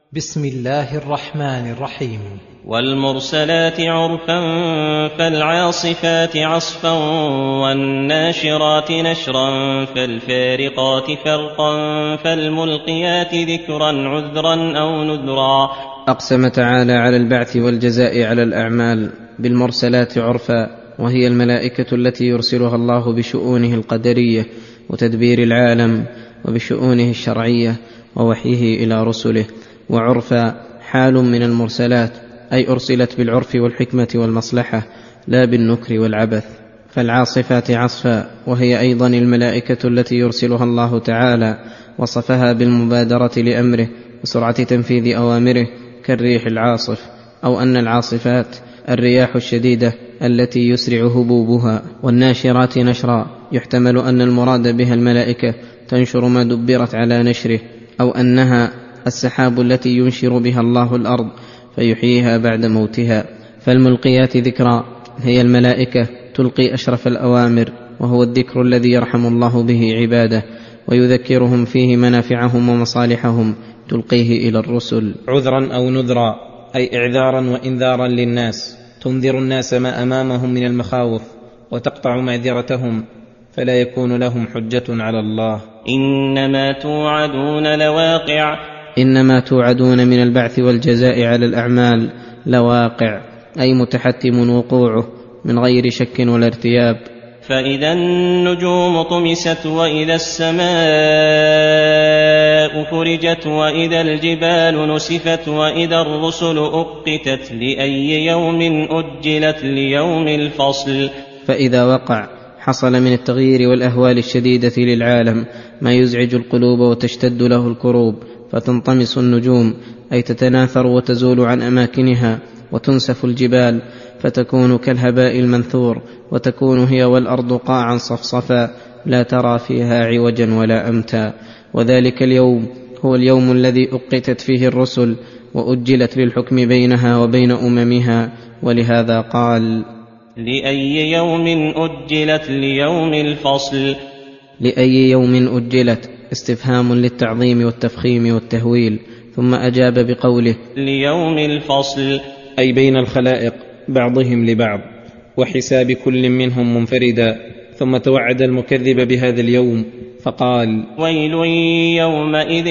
بسم الله الرحمن الرحيم. والمرسلات عرفا فالعاصفات عصفا والناشرات نشرا فالفارقات فرقا فالملقيات ذكرا عذرا أو نذرا. أقسم تعالى على البعث والجزاء على الأعمال بالمرسلات عرفا، وهي الملائكة التي يرسلها الله بشؤونه القدرية وتدبير العالم، وبشؤونه الشرعية ووحيه إلى رسله. وعرفا حال من المرسلات، أي أرسلت بالعرف والحكمة والمصلحة لا بالنكر والعبث. فالعاصفات عصفا، وهي أيضا الملائكة التي يرسلها الله تعالى، وصفها بالمبادرة لأمره وسرعة تنفيذ أوامره كالريح العاصف، أو أن العاصفات الرياح الشديدة التي يسرع هبوبها. والناشرات نشرا، يحتمل أن المراد بها الملائكة تنشر ما دبرت على نشره، أو أنها السحاب التي ينشر بها الله الأرض فيحييها بعد موتها. فالملقيات ذكرا، هي الملائكة تلقي أشرف الأوامر، وهو الذكر الذي يرحم الله به عباده ويذكرهم فيه منافعهم ومصالحهم، تلقيه إلى الرسل. عذرا أو نذرا، أي إعذارا وإنذارا للناس، تنذر الناس ما أمامهم من المخاوف وتقطع معذرتهم فلا يكون لهم حجة على الله. إنما توعدون لواقع، إنما توعدون من البعث والجزاء على الأعمال لواقع، أي متحتم وقوعه من غير شك ولا ارتياب. فإذا النجوم طمست وإذا السماء فرجت وإذا الجبال نسفت وإذا الرسل أقتت لأي يوم أجلت ليوم الفصل. فإذا وقع حصل من التغيير والأهوال الشديدة للعالم ما يزعج القلوب وتشتد له الكروب، فتنطمس النجوم، أي تتناثر وتزول عن أماكنها، وتنسف الجبال فتكون كالهباء المنثور، وتكون هي والأرض قاعا صفصفا لا ترى فيها عوجا ولا أمتا. وذلك اليوم هو اليوم الذي أقتت فيه الرسل وأجلت للحكم بينها وبين أممها، ولهذا قال: لأي يوم أجلت ليوم الفصل. لأي يوم أجلت استفهام للتعظيم والتفخيم والتهويل، ثم أجاب بقوله: ليوم الفصل، أي بين الخلائق بعضهم لبعض، وحساب كل منهم منفردا. ثم توعد المكذب بهذا اليوم فقال: ويل يومئذ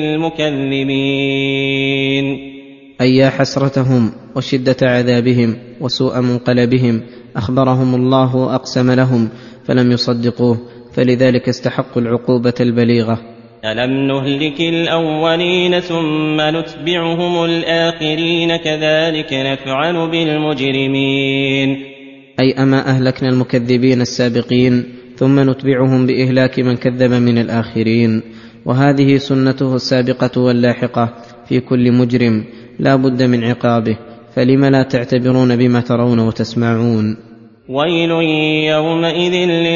للمكذبين. أي يا حسرتهم وشدة عذابهم وسوء منقلبهم، أخبرهم الله وأقسم لهم فلم يصدقوه، فلذلك استحقوا العقوبة البليغة. ألم نهلك الأولين ثم نتبعهم الآخرين كذلك نفعل بالمجرمين. أي أما أهلكنا المكذبين السابقين ثم نتبعهم بإهلاك من كذب من الآخرين. وهذه سنته السابقة واللاحقة في كل مجرم، لا بد من عقابه، فلم لا تعتبرون بما ترون وتسمعون. ويل يومئذ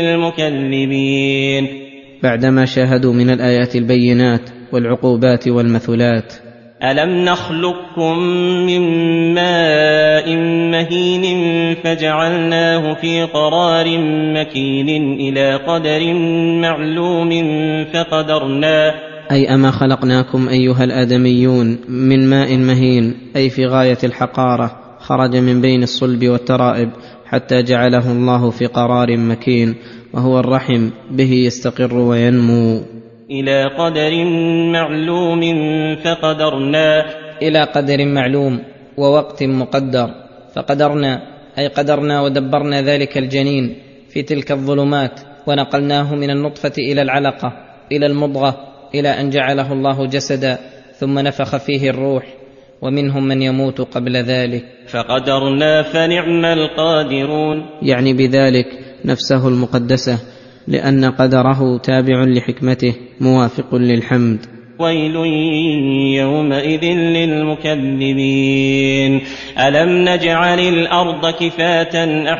للمكذبين. بعدما شاهدوا من الآيات البينات والعقوبات والمثلات. ألم نخلقكم من ماء مهين فجعلناه في قرار مكين إلى قدر معلوم فقدرنا. أي أما خلقناكم أيها الآدميون من ماء مهين، أي في غاية الحقارة، خرج من بين الصلب والترائب حتى جعله الله في قرار مكين، وهو الرحم، به يستقر وينمو. إلى قدر معلوم فقدرنا. إلى قدر معلوم ووقت مقدر، فقدرنا أي قدرنا ودبرنا ذلك الجنين في تلك الظلمات، ونقلناه من النطفة إلى العلقة إلى المضغة، إلى أن جعله الله جسدا ثم نفخ فيه الروح، ومنهم من يموت قبل ذلك. فقدرنا فنعم القادرون، يعني بذلك نفسه المقدسة، لأن قدره تابع لحكمته موافق للحمد. ويل يومئذ للمكذبين. ألم نجعل الأرض كفاة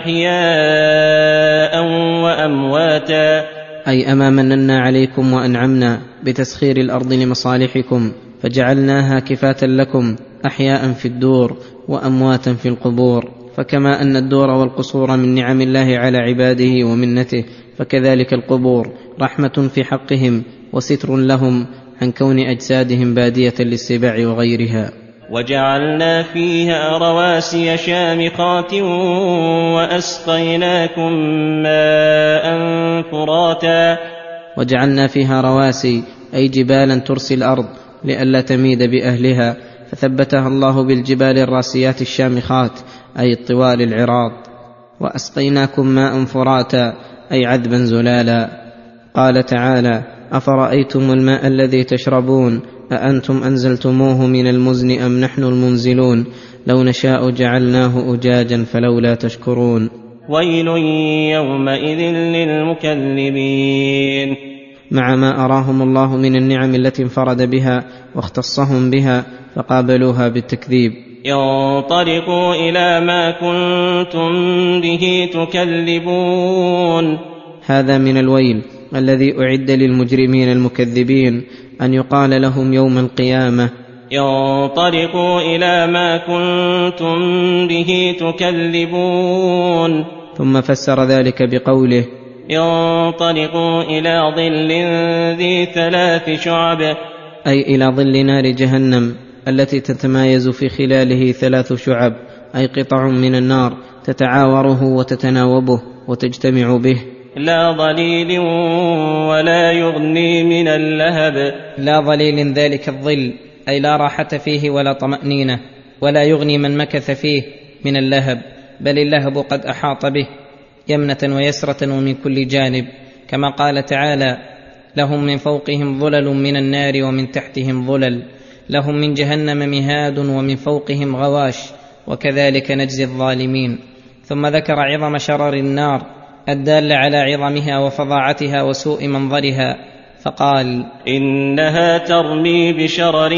أحياء وأمواتا. أي أما مننا عليكم وأنعمنا بتسخير الأرض لمصالحكم، فجعلناها كفاة لكم أحياء في الدور وأمواتا في القبور. فكما أن الدور والقصور من نعم الله على عباده ومنته، فكذلك القبور رحمة في حقهم وستر لهم عن كون أجسادهم بادية للسباع وغيرها. وجعلنا فيها رواسي شامخات وأسقيناكم ماء فراتا. وجعلنا فيها رواسي أي جبالا ترسي الأرض لئلا تميد بأهلها، فثبتها الله بالجبال الراسيات الشامخات أي الطوال العراض. وأسقيناكم ماء فراتا أي عذبا زلالا. قال تعالى: أفرأيتم الماء الذي تشربون أأنتم أنزلتموه من المزن أم نحن المنزلون لو نشاء جعلناه أجاجا فلولا تشكرون. ويل يومئذ للمكذبين. مع ما أراهم الله من النعم التي انفرد بها واختصهم بها فقابلوها بالتكذيب. ينطلقوا إلى ما كنتم به تكذبون. هذا من الويل الذي أعد للمجرمين المكذبين، أن يقال لهم يوم القيامة: ينطلقوا إلى ما كنتم به تكذبون. ثم فسر ذلك بقوله: ينطلقوا إلى ظل ذي 3 شعب، أي إلى ظل نار جهنم التي تتمايز في خلاله 3 شعب، أي قطع من النار تتعاوره وتتناوبه وتجتمع به. لا ظليل ولا يغني من اللهب. لا ظليل ذلك الظل، أي لا راحة فيه ولا طمأنينة، ولا يغني من مكث فيه من اللهب، بل اللهب قد أحاط به يمنة ويسرة ومن كل جانب، كما قال تعالى: لهم من فوقهم ظلل من النار ومن تحتهم ظلل، لهم من جهنم مهاد ومن فوقهم غواش، وكذلك نجزي الظالمين. ثم ذكر عظم شرر النار الدال على عظمها وفظاعتها وسوء منظرها، فقال: إنها ترمي بشرر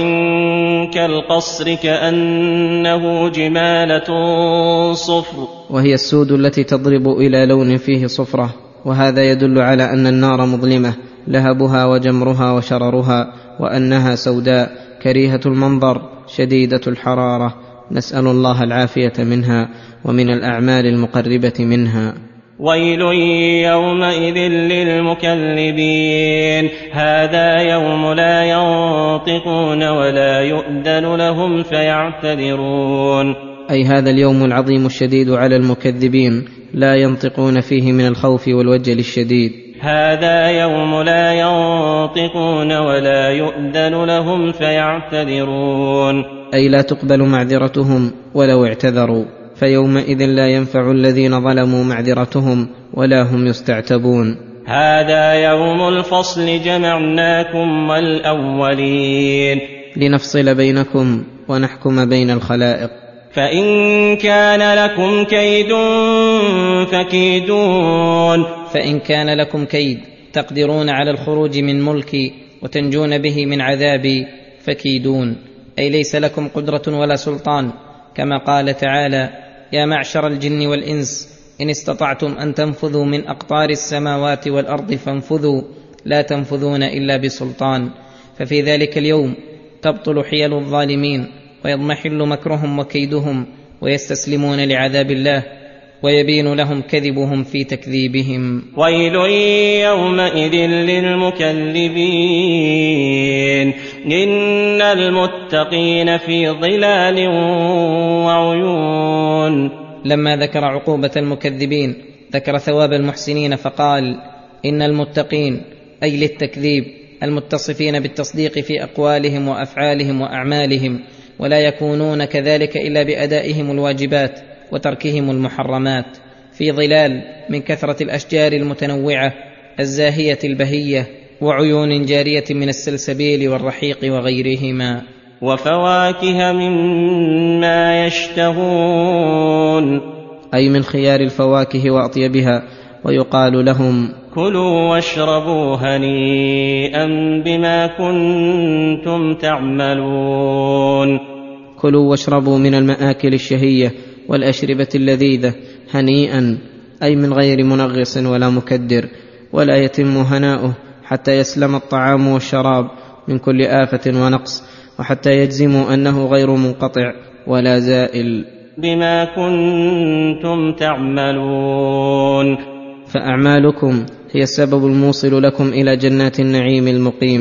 كالقصر كأنه جمالة صفر. وهي السود التي تضرب إلى لون فيه صفرة، وهذا يدل على أن النار مظلمة لهبها وجمرها وشررها، وأنها سوداء كريهة المنظر شديدة الحرارة، نسأل الله العافية منها ومن الأعمال المقربة منها. ويل يومئذ للمكذبين. هذا يوم لا ينطقون ولا يؤذن لهم فيعتذرون. أي هذا اليوم العظيم الشديد على المكذبين، لا ينطقون فيه من الخوف والوجل الشديد. هذا يوم لا ينطقون ولا يؤذن لهم فيعتذرون. أي لا تقبل معذرتهم ولو اعتذروا، فيومئذ لا ينفع الذين ظلموا معذرتهم ولا هم يستعتبون. هذا يوم الفصل جمعناكم والأولين، لنفصل بينكم ونحكم بين الخلائق. فإن كان لكم كيد فكيدون. فإن كان لكم كيد تقدرون على الخروج من ملكي وتنجون به من عذابي فكيدون، أي ليس لكم قدرة ولا سلطان، كما قال تعالى: يا معشر الجن والإنس إن استطعتم أن تنفذوا من أقطار السماوات والأرض فانفذوا لا تنفذون إلا بسلطان. ففي ذلك اليوم تبطل حيل الظالمين ويضمحل مكرهم وكيدهم، ويستسلمون لعذاب الله ويبين لهم كذبهم في تكذيبهم. ويل يومئذ للمكذبين. إن المتقين في ظلال وعيون. لما ذكر عقوبة المكذبين ذكر ثواب المحسنين، فقال: إن المتقين أي للتكذيب المتصفين بالتصديق في أقوالهم وأفعالهم وأعمالهم، ولا يكونون كذلك إلا بأدائهم الواجبات وتركهم المحرمات، في ظلال من كثرة الأشجار المتنوعة الزاهية البهية، وعيون جارية من السلسبيل والرحيق وغيرهما، وفواكه مما يشتهون، أي من خيار الفواكه وأطيبها. ويقال لهم: كلوا واشربوا هنيئا بما كنتم تعملون. كلوا واشربوا من المآكل الشهية والأشربة اللذيذة هنيئا، أي من غير منغص ولا مكدر، ولا يتم هناؤه حتى يسلم الطعام والشراب من كل آفة ونقص، وحتى يجزموا أنه غير منقطع ولا زائل. بما كنتم تعملون. فأعمالكم هي السبب الموصل لكم إلى جنات النعيم المقيم،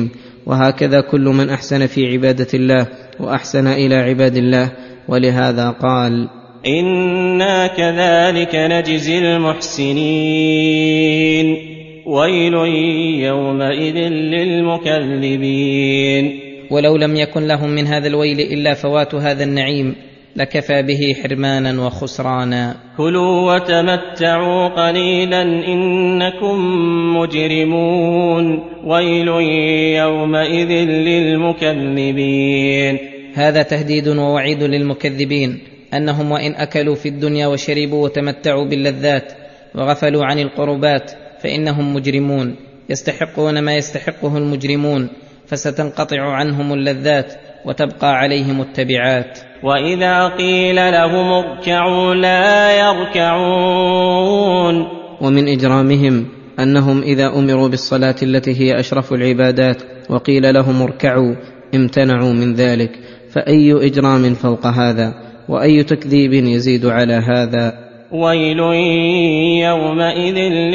وهكذا كل من أحسن في عبادة الله وأحسن إلى عباد الله. ولهذا قال: إنا كذلك نجزي المحسنين ويل يومئذ للمكذبين. ولو لم يكن لهم من هذا الويل إلا فوات هذا النعيم لكفى به حرمانا وخسرانا. كلوا وتمتعوا قليلا إنكم مجرمون ويل يومئذ للمكذبين. هذا تهديد ووعيد للمكذبين أنهم وإن أكلوا في الدنيا وشربوا وتمتعوا باللذات وغفلوا عن القربات فإنهم مجرمون يستحقون ما يستحقه المجرمون، فستنقطع عنهم اللذات وتبقى عليهم التبعات. وإذا قيل لهم اركعوا لا يركعون. ومن إجرامهم أنهم إذا أمروا بالصلاة التي هي أشرف العبادات وقيل لهم اركعوا امتنعوا من ذلك، فأي إجرام فوق هذا، وأي تكذيب يزيد على هذا. ويل يومئذ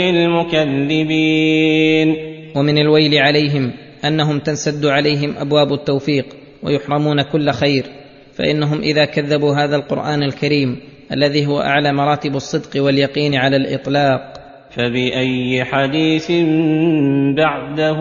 للمكذبين. ومن الويل عليهم أنهم تنسد عليهم أبواب التوفيق ويحرمون كل خير، فإنهم إذا كذبوا هذا القرآن الكريم الذي هو أعلى مراتب الصدق واليقين على الإطلاق، فبأي حديث بعده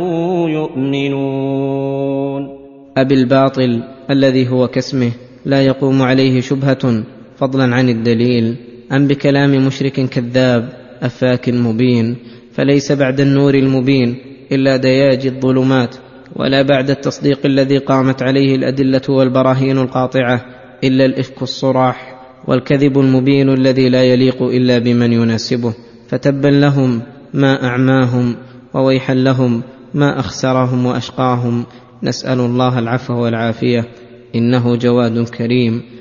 يؤمنون. أبالباطل الذي هو كاسمه لا يقوم عليه شبهة فضلا عن الدليل، أم بكلام مشرك كذاب أفاك مبين، فليس بعد النور المبين إلا دياج الظلمات، ولا بعد التصديق الذي قامت عليه الأدلة والبراهين القاطعة إلا الإفك الصراح والكذب المبين الذي لا يليق إلا بمن يناسبه. فتبا لهم ما أعماهم، وويحا لهم ما أخسرهم وأشقاهم. نسأل الله العفو والعافية، إنه جواد كريم.